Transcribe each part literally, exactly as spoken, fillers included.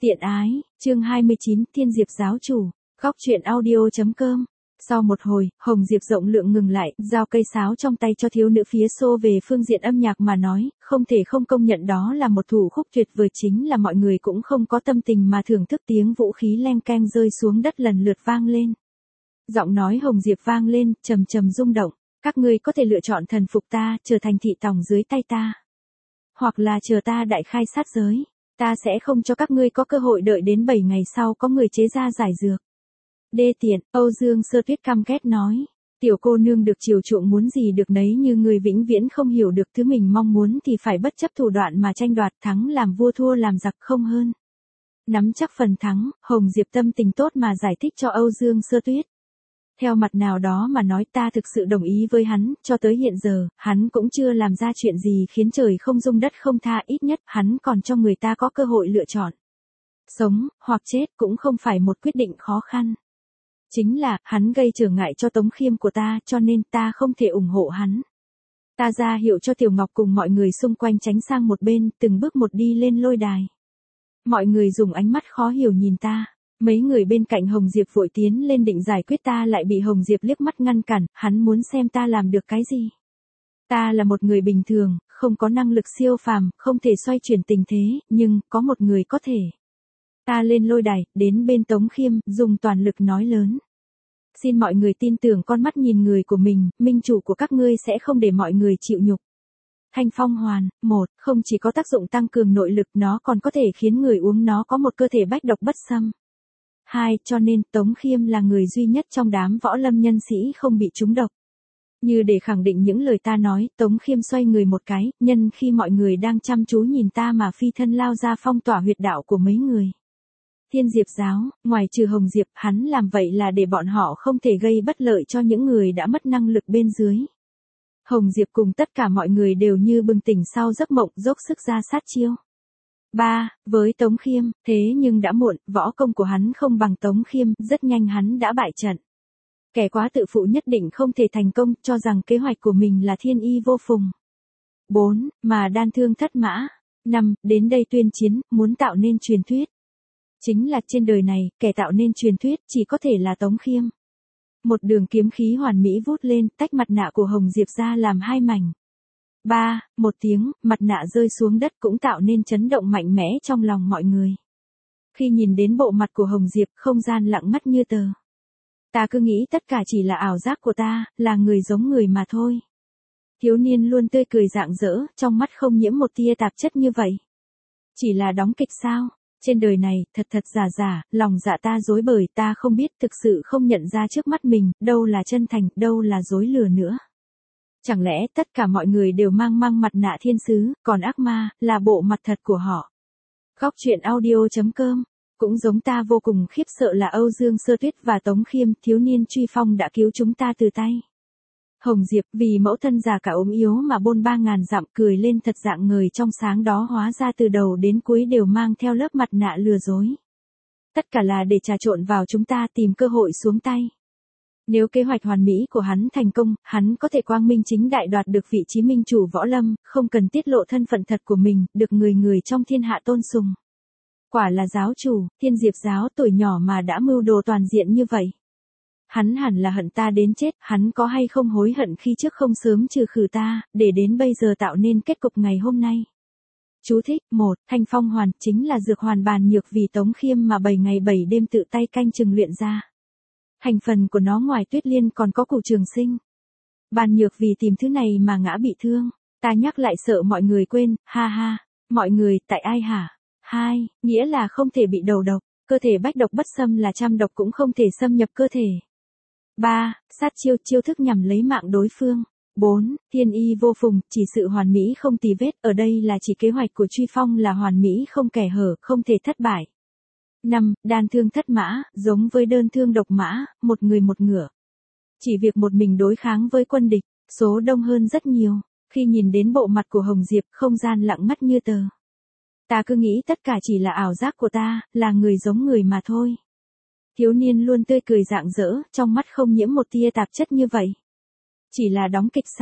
Tiện ái, chương hai mươi chín, Thiên Diệp giáo chủ, góc truyện audio.com. Sau một hồi, Hồng Diệp rộng lượng ngừng lại, giao cây sáo trong tay cho thiếu nữ phía xô về phương diện âm nhạc mà nói, không thể không công nhận đó là một thủ khúc tuyệt vời, chính là mọi người cũng không có tâm tình mà thưởng thức tiếng vũ khí leng keng rơi xuống đất lần lượt vang lên. Giọng nói Hồng Diệp vang lên, trầm trầm rung động, các ngươi có thể lựa chọn thần phục ta, trở thành thị tòng dưới tay ta. Hoặc là chờ ta đại khai sát giới. Ta sẽ không cho các ngươi có cơ hội đợi đến bảy ngày sau có người chế ra giải dược. Đê tiện, Âu Dương Sơ Tuyết căm ghét nói. Tiểu cô nương được chiều chuộng muốn gì được nấy, như người vĩnh viễn không hiểu được thứ mình mong muốn thì phải bất chấp thủ đoạn mà tranh đoạt, thắng làm vua thua làm giặc không hơn. Nắm chắc phần thắng, Hồng Diệp tâm tình tốt mà giải thích cho Âu Dương Sơ Tuyết. Theo mặt nào đó mà nói, ta thực sự đồng ý với hắn, cho tới hiện giờ, hắn cũng chưa làm ra chuyện gì khiến trời không dung đất không tha, ít nhất hắn còn cho người ta có cơ hội lựa chọn. Sống, hoặc chết cũng không phải một quyết định khó khăn. Chính là, hắn gây trở ngại cho Tống Khiêm của ta, cho nên ta không thể ủng hộ hắn. Ta ra hiệu cho Tiểu Ngọc cùng mọi người xung quanh tránh sang một bên, từng bước một đi lên lôi đài. Mọi người dùng ánh mắt khó hiểu nhìn ta. Mấy người bên cạnh Hồng Diệp vội tiến lên định giải quyết, ta lại bị Hồng Diệp liếc mắt ngăn cản, hắn muốn xem ta làm được cái gì. Ta là một người bình thường, không có năng lực siêu phàm, không thể xoay chuyển tình thế, nhưng, có một người có thể. Ta lên lôi đài, đến bên Tống Khiêm, dùng toàn lực nói lớn. Xin mọi người tin tưởng con mắt nhìn người của mình, minh chủ của các ngươi sẽ không để mọi người chịu nhục. Thanh Phong Hoàn, một, không chỉ có tác dụng tăng cường nội lực, nó còn có thể khiến người uống nó có một cơ thể bách độc bất xâm. Hai, cho nên Tống Khiêm là người duy nhất trong đám võ lâm nhân sĩ không bị trúng độc. Như để khẳng định những lời ta nói, Tống Khiêm xoay người một cái, nhân khi mọi người đang chăm chú nhìn ta mà phi thân lao ra phong tỏa huyệt đạo của mấy người. Thiên Diệp giáo, ngoài trừ Hồng Diệp, hắn làm vậy là để bọn họ không thể gây bất lợi cho những người đã mất năng lực bên dưới. Hồng Diệp cùng tất cả mọi người đều như bừng tỉnh sau giấc mộng, dốc sức ra sát chiêu. Ba, với Tống Khiêm, thế nhưng đã muộn, võ công của hắn không bằng Tống Khiêm, rất nhanh hắn đã bại trận. Kẻ quá tự phụ nhất định không thể thành công, cho rằng kế hoạch của mình là thiên y vô phùng. Bốn, mà đan thương thất mã. Năm, đến đây tuyên chiến, muốn tạo nên truyền thuyết. Chính là trên đời này, kẻ tạo nên truyền thuyết chỉ có thể là Tống Khiêm. Một đường kiếm khí hoàn mỹ vút lên, tách mặt nạ của Hồng Diệp ra làm hai mảnh. Ba, một tiếng, mặt nạ rơi xuống đất cũng tạo nên chấn động mạnh mẽ trong lòng mọi người. Khi nhìn đến bộ mặt của Hồng Diệp, không gian lặng ngắt như tờ. Ta cứ nghĩ tất cả chỉ là ảo giác của ta, là người giống người mà thôi. Thiếu niên luôn tươi cười rạng rỡ, trong mắt không nhiễm một tia tạp chất như vậy. Chỉ là đóng kịch sao? Trên đời này, thật thật giả giả, lòng dạ ta dối bời, ta không biết, thực sự không nhận ra trước mắt mình, đâu là chân thành, đâu là dối lừa nữa. Chẳng lẽ tất cả mọi người đều mang mang mặt nạ thiên sứ, còn ác ma, là bộ mặt thật của họ. Góc truyện audio.com. Cũng giống ta vô cùng khiếp sợ là Âu Dương Sơ Tuyết và Tống Khiêm, thiếu niên truy phong đã cứu chúng ta từ tay. Hồng Diệp vì mẫu thân già cả ốm yếu mà bôn ba ngàn dặm, cười lên thật dạng người trong sáng đó hóa ra từ đầu đến cuối đều mang theo lớp mặt nạ lừa dối. Tất cả là để trà trộn vào chúng ta, tìm cơ hội xuống tay. Nếu kế hoạch hoàn mỹ của hắn thành công, hắn có thể quang minh chính đại đoạt được vị trí minh chủ võ lâm, không cần tiết lộ thân phận thật của mình, được người người trong thiên hạ tôn sùng. Quả là giáo chủ, Thiên Diệp giáo tuổi nhỏ mà đã mưu đồ toàn diện như vậy. Hắn hẳn là hận ta đến chết, hắn có hay không hối hận khi trước không sớm trừ khử ta, để đến bây giờ tạo nên kết cục ngày hôm nay. Chú thích, một, Thanh Phong Hoàn, chính là dược hoàn bàn nhược vì Tống Khiêm mà bảy ngày bảy đêm tự tay canh chừng luyện ra. Thành phần của nó ngoài Tuyết Liên còn có Cửu Trường Sinh. Bàn nhược vì tìm thứ này mà ngã bị thương, ta nhắc lại sợ mọi người quên, ha ha, mọi người, tại ai hả? Hai, nghĩa là không thể bị đầu độc, cơ thể bách độc bất xâm là trăm độc cũng không thể xâm nhập cơ thể. Ba, sát chiêu, chiêu thức nhằm lấy mạng đối phương. Bốn, thiên y vô phùng, chỉ sự hoàn mỹ không tì vết, ở đây là chỉ kế hoạch của truy phong là hoàn mỹ không kẻ hở, không thể thất bại. Năm, đan thương thất mã, giống với đơn thương độc mã, một người một ngựa. Chỉ việc một mình đối kháng với quân địch, số đông hơn rất nhiều. Khi nhìn đến bộ mặt của Hồng Diệp, không gian lặng ngắt như tờ. Ta cứ nghĩ tất cả chỉ là ảo giác của ta, là người giống người mà thôi. Thiếu niên luôn tươi cười rạng rỡ, trong mắt không nhiễm một tia tạp chất như vậy. Chỉ là đóng kịch sao?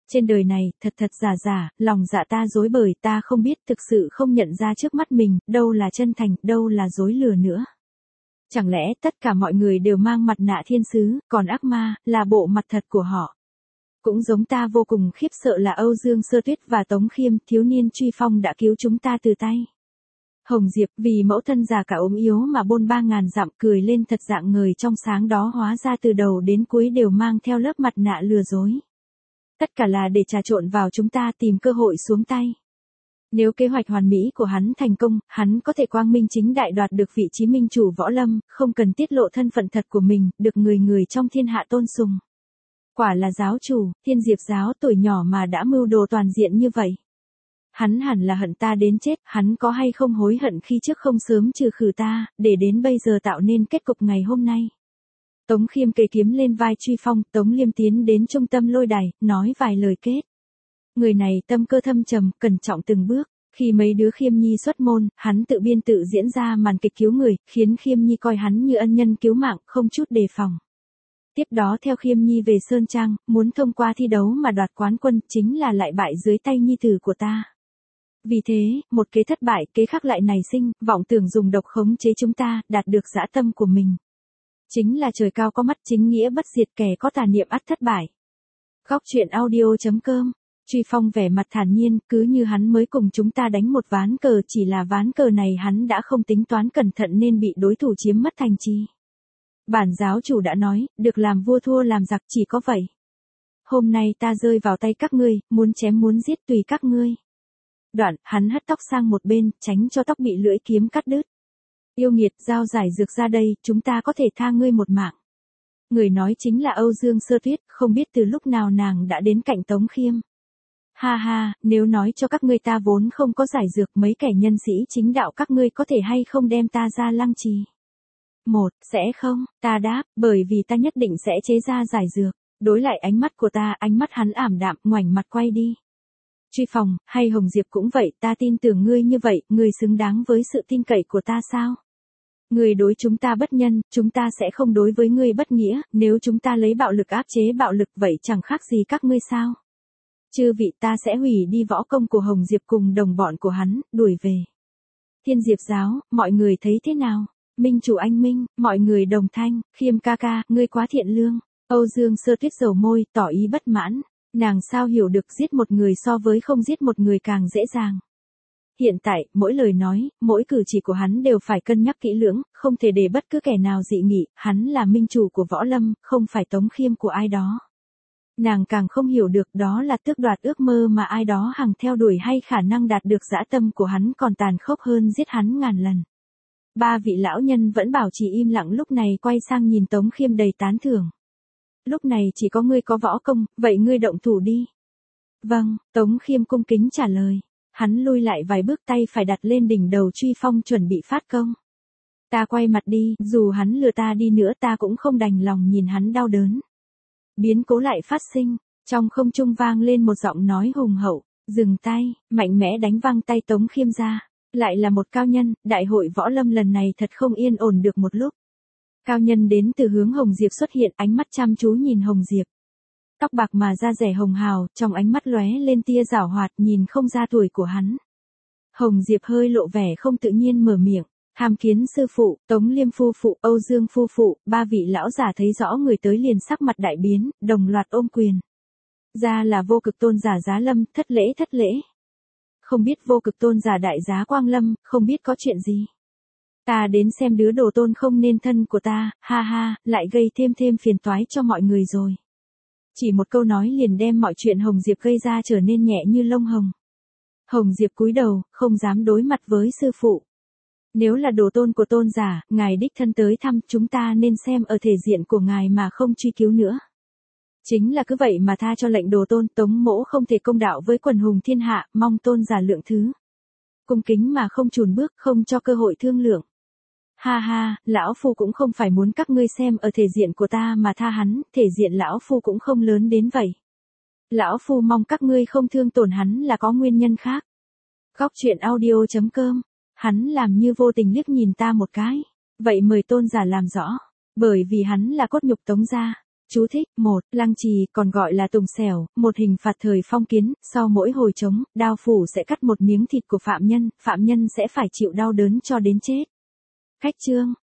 Trên đời này, thật thật giả giả, lòng dạ ta dối bời, ta không biết, thực sự không nhận ra trước mắt mình, đâu là chân thành, đâu là dối lừa nữa. Chẳng lẽ tất cả mọi người đều mang mặt nạ thiên sứ, còn ác ma, là bộ mặt thật của họ. Cũng giống ta vô cùng khiếp sợ là Âu Dương Sơ Tuyết và Tống Khiêm, thiếu niên truy phong đã cứu chúng ta từ tay Hồng Diệp, vì mẫu thân già cả ốm yếu mà bôn ba ngàn dặm, cười lên thật dạng người trong sáng đó hóa ra từ đầu đến cuối đều mang theo lớp mặt nạ lừa dối. Tất cả là để trà trộn vào chúng ta tìm cơ hội xuống tay. Nếu kế hoạch hoàn mỹ của hắn thành công, hắn có thể quang minh chính đại đoạt được vị trí minh chủ võ lâm, không cần tiết lộ thân phận thật của mình, được người người trong thiên hạ tôn sùng. Quả là giáo chủ, Thiên Diệp giáo tuổi nhỏ mà đã mưu đồ toàn diện như vậy. Hắn hẳn là hận ta đến chết, hắn có hay không hối hận khi trước không sớm trừ khử ta, để đến bây giờ tạo nên kết cục ngày hôm nay. Tống Khiêm kề kiếm lên vai truy phong, Tống Liêm tiến đến trung tâm lôi đài, nói vài lời kết. Người này tâm cơ thâm trầm, cẩn trọng từng bước. Khi mấy đứa Khiêm Nhi xuất môn, hắn tự biên tự diễn ra màn kịch cứu người, khiến Khiêm Nhi coi hắn như ân nhân cứu mạng, không chút đề phòng. Tiếp đó theo Khiêm Nhi về Sơn Trang, muốn thông qua thi đấu mà đoạt quán quân, chính là lại bại dưới tay nhi tử của ta. Vì thế, một kế thất bại, kế khác lại nảy sinh, vọng tưởng dùng độc khống chế chúng ta, đạt được dã tâm của mình. Chính là trời cao có mắt, chính nghĩa bất diệt, kẻ có tà niệm ắt thất bại. Góc truyện audio chấm com. Truy Phong vẻ mặt thản nhiên, cứ như hắn mới cùng chúng ta đánh một ván cờ, chỉ là ván cờ này hắn đã không tính toán cẩn thận nên bị đối thủ chiếm mất thành trì. Bản giáo chủ đã nói, được làm vua thua làm giặc, chỉ có vậy. Hôm nay ta rơi vào tay các ngươi, muốn chém muốn giết tùy các ngươi. Đoạn, hắn hất tóc sang một bên, tránh cho tóc bị lưỡi kiếm cắt đứt. Yêu nghiệt, giao giải dược ra đây, chúng ta có thể tha ngươi một mạng. Người nói chính là Âu Dương Sơ Tuyết, không biết từ lúc nào nàng đã đến cạnh Tống Khiêm. Ha ha, nếu nói cho các ngươi ta vốn không có giải dược, mấy kẻ nhân sĩ chính đạo các ngươi có thể hay không đem ta ra lăng trì? Một, sẽ không, ta đáp, bởi vì ta nhất định sẽ chế ra giải dược. Đối lại ánh mắt của ta, ánh mắt hắn ảm đạm, ngoảnh mặt quay đi. Truy Phong, hay Hồng Diệp cũng vậy, ta tin tưởng ngươi như vậy, ngươi xứng đáng với sự tin cậy của ta sao? Ngươi đối chúng ta bất nhân, chúng ta sẽ không đối với ngươi bất nghĩa, nếu chúng ta lấy bạo lực áp chế bạo lực vậy chẳng khác gì các ngươi sao? Chư vị, ta sẽ hủy đi võ công của Hồng Diệp cùng đồng bọn của hắn, đuổi về. Thiên Diệp giáo, mọi người thấy thế nào? Minh chủ anh Minh, mọi người đồng thanh, Khiêm ca ca, ngươi quá thiện lương. Âu Dương Sơ Tuyết dầu môi, tỏ ý bất mãn. Nàng sao hiểu được giết một người so với không giết một người càng dễ dàng. Hiện tại, mỗi lời nói, mỗi cử chỉ của hắn đều phải cân nhắc kỹ lưỡng, không thể để bất cứ kẻ nào dị nghị, hắn là minh chủ của võ lâm, không phải Tống Khiêm của ai đó. Nàng càng không hiểu được đó là tước đoạt ước mơ mà ai đó hằng theo đuổi hay khả năng đạt được dã tâm của hắn còn tàn khốc hơn giết hắn ngàn lần. Ba vị lão nhân vẫn bảo trì im lặng lúc này quay sang nhìn Tống Khiêm đầy tán thưởng. Lúc này chỉ có ngươi có võ công, vậy ngươi động thủ đi. Vâng, Tống Khiêm cung kính trả lời. Hắn lui lại vài bước, tay phải đặt lên đỉnh đầu Truy Phong chuẩn bị phát công. Ta quay mặt đi, dù hắn lừa ta đi nữa ta cũng không đành lòng nhìn hắn đau đớn. Biến cố lại phát sinh, trong không trung vang lên một giọng nói hùng hậu, dừng tay, mạnh mẽ đánh văng tay Tống Khiêm ra. Lại là một cao nhân, đại hội võ lâm lần này thật không yên ổn được một lúc. Cao nhân đến từ hướng Hồng Diệp xuất hiện, ánh mắt chăm chú nhìn Hồng Diệp. Tóc bạc mà da rẻ hồng hào, trong ánh mắt lóe lên tia giảo hoạt, nhìn không ra tuổi của hắn. Hồng Diệp hơi lộ vẻ không tự nhiên mở miệng. Tham Kiến sư phụ, Tống Liêm phu phụ, Âu Dương phu phụ, ba vị lão giả thấy rõ người tới liền sắc mặt đại biến, đồng loạt ôm quyền. Ra là Vô Cực tôn giả Giá Lâm, thất lễ thất lễ. Không biết Vô Cực tôn giả đại giá Quang Lâm, không biết có chuyện gì. Ta đến xem đứa đồ tôn không nên thân của ta, ha ha, lại gây thêm thêm phiền toái cho mọi người rồi. Chỉ một câu nói liền đem mọi chuyện Hồng Diệp gây ra trở nên nhẹ như lông hồng. Hồng Diệp cúi đầu, không dám đối mặt với sư phụ. Nếu là đồ tôn của tôn giả, ngài đích thân tới thăm, chúng ta nên xem ở thể diện của ngài mà không truy cứu nữa. Chính là cứ vậy mà tha cho lệnh đồ tôn, Tống mỗ không thể công đạo với quần hùng thiên hạ, mong tôn giả lượng thứ. Cung kính mà không chùn bước, không cho cơ hội thương lượng. Ha ha, lão phu cũng không phải muốn các ngươi xem ở thể diện của ta mà tha hắn, thể diện lão phu cũng không lớn đến vậy. Lão phu mong các ngươi không thương tổn hắn là có nguyên nhân khác. Góc truyện audio chấm com. Hắn làm như vô tình liếc nhìn ta một cái. Vậy mời tôn giả làm rõ. Bởi vì hắn là cốt nhục Tống gia. Chú thích: một. Lăng trì, còn gọi là tùng xẻo, một hình phạt thời phong kiến, sau mỗi hồi trống, đao phủ sẽ cắt một miếng thịt của phạm nhân, phạm nhân sẽ phải chịu đau đớn cho đến chết. Khách chương.